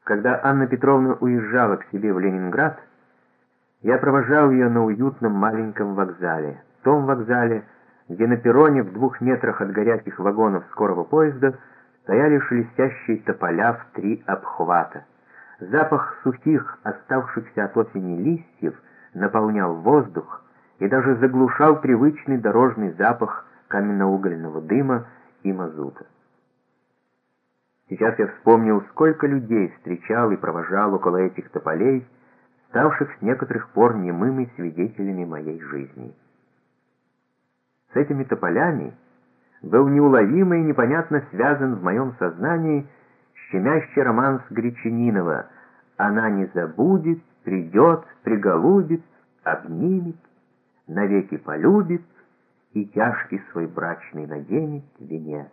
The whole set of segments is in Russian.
Когда Анна Петровна уезжала к себе в Ленинград, я провожал ее на уютном маленьком вокзале, том вокзале, где на перроне в 2 метрах от горячих вагонов скорого поезда стояли шелестящие тополя в 3 обхвата. Запах сухих, оставшихся от осени листьев наполнял воздух и даже заглушал привычный дорожный запах каменноугольного дыма и мазута. Сейчас я вспомнил, сколько людей встречал и провожал около этих тополей, ставших с некоторых пор немыми свидетелями моей жизни. С этими тополями был неуловимо и непонятно связан в моем сознании щемящий романс Гречанинова: «Она не забудет, придет, приголубит, обнимет, навеки полюбит и тяжкий свой брачный наденет венец».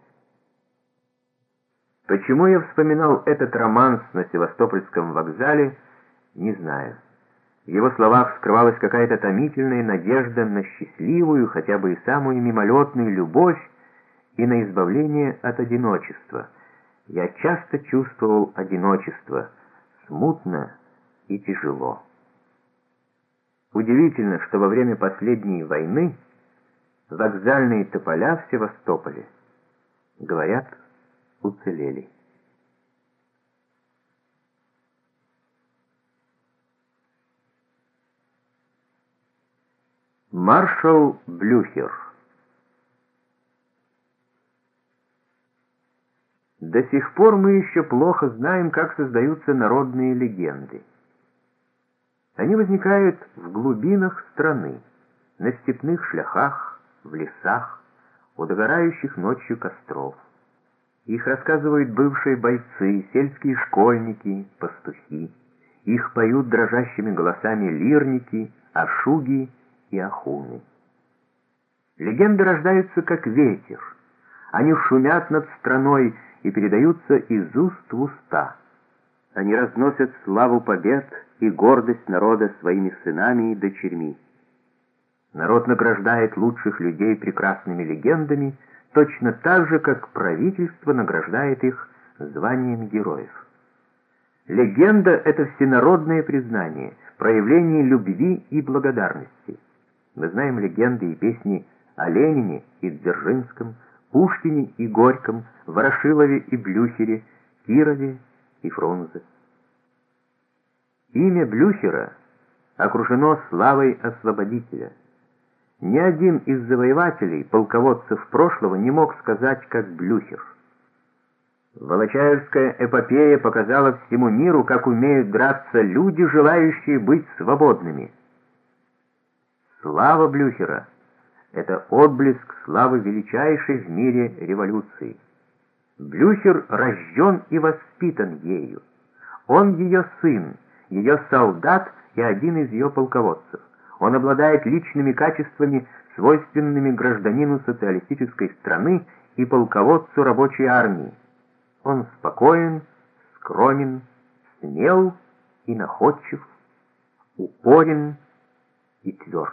Почему я вспоминал этот романс на Севастопольском вокзале, не знаю. В его словах скрывалась какая-то томительная надежда на счастливую, хотя бы и самую мимолетную любовь и на избавление от одиночества. Я часто чувствовал одиночество, смутно и тяжело. Удивительно, что во время последней войны вокзальные тополя в Севастополе, говорят, уцелели. Маршал Блюхер. До сих пор мы еще плохо знаем, как создаются народные легенды. Они возникают в глубинах страны, на степных шляхах, в лесах, у догорающих ночью костров. Их рассказывают бывшие бойцы, сельские школьники, пастухи. Их поют дрожащими голосами лирники, ашуги и ахуны. Легенды рождаются как ветер. Они шумят над страной и передаются из уст в уста. Они разносят славу побед и гордость народа своими сынами и дочерьми. Народ награждает лучших людей прекрасными легендами, точно так же, как правительство награждает их званием героев. Легенда — это всенародное признание, проявление любви и благодарности. Мы знаем легенды и песни о Ленине и Дзержинском, Пушкине и Горьком, Ворошилове и Блюхере, Кирове и Фрунзе. Имя Блюхера окружено славой освободителя. Ни один из завоевателей, полководцев прошлого, не мог сказать, как Блюхер. Волочаевская эпопея показала всему миру, как умеют драться люди, желающие быть свободными. Слава Блюхера — это отблеск славы величайшей в мире революции. Блюхер рожден и воспитан ею. Он ее сын, ее солдат и один из ее полководцев. Он обладает личными качествами, свойственными гражданину социалистической страны и полководцу рабочей армии. Он спокоен, скромен, смел и находчив, упорен и тверд.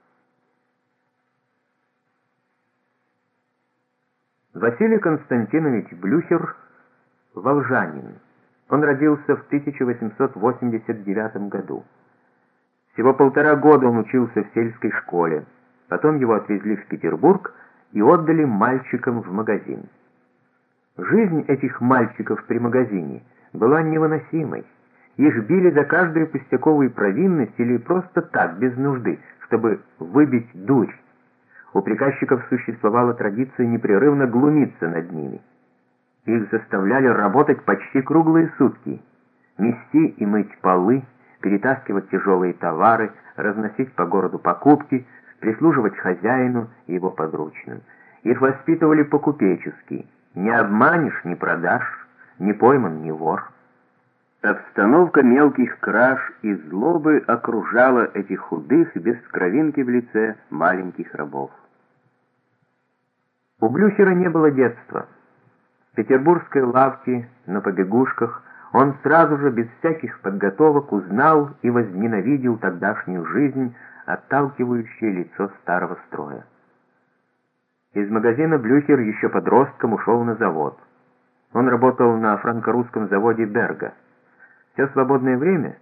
Василий Константинович Блюхер — волжанин. Он родился в 1889 году. Всего 1,5 года он учился в сельской школе. Потом его отвезли в Петербург и отдали мальчикам в магазин. Жизнь этих мальчиков при магазине была невыносимой. Их били за каждую пустяковую провинность или просто так, без нужды, чтобы выбить дурь. У приказчиков существовала традиция непрерывно глумиться над ними. Их заставляли работать почти круглые сутки, мести и мыть полы, перетаскивать тяжелые товары, разносить по городу покупки, прислуживать хозяину и его подручным. Их воспитывали по-купечески. Не обманешь — не продашь, не пойман — не вор. Обстановка мелких краж и злобы окружала этих худых, без кровинки в лице, маленьких рабов. У Блюхера не было детства. В петербургской лавке, на побегушках, он сразу же, без всяких подготовок, узнал и возненавидел тогдашнюю жизнь, отталкивающее лицо старого строя. Из магазина Блюхер еще подростком ушел на завод. Он работал на франко-русском заводе «Берга». Все свободное время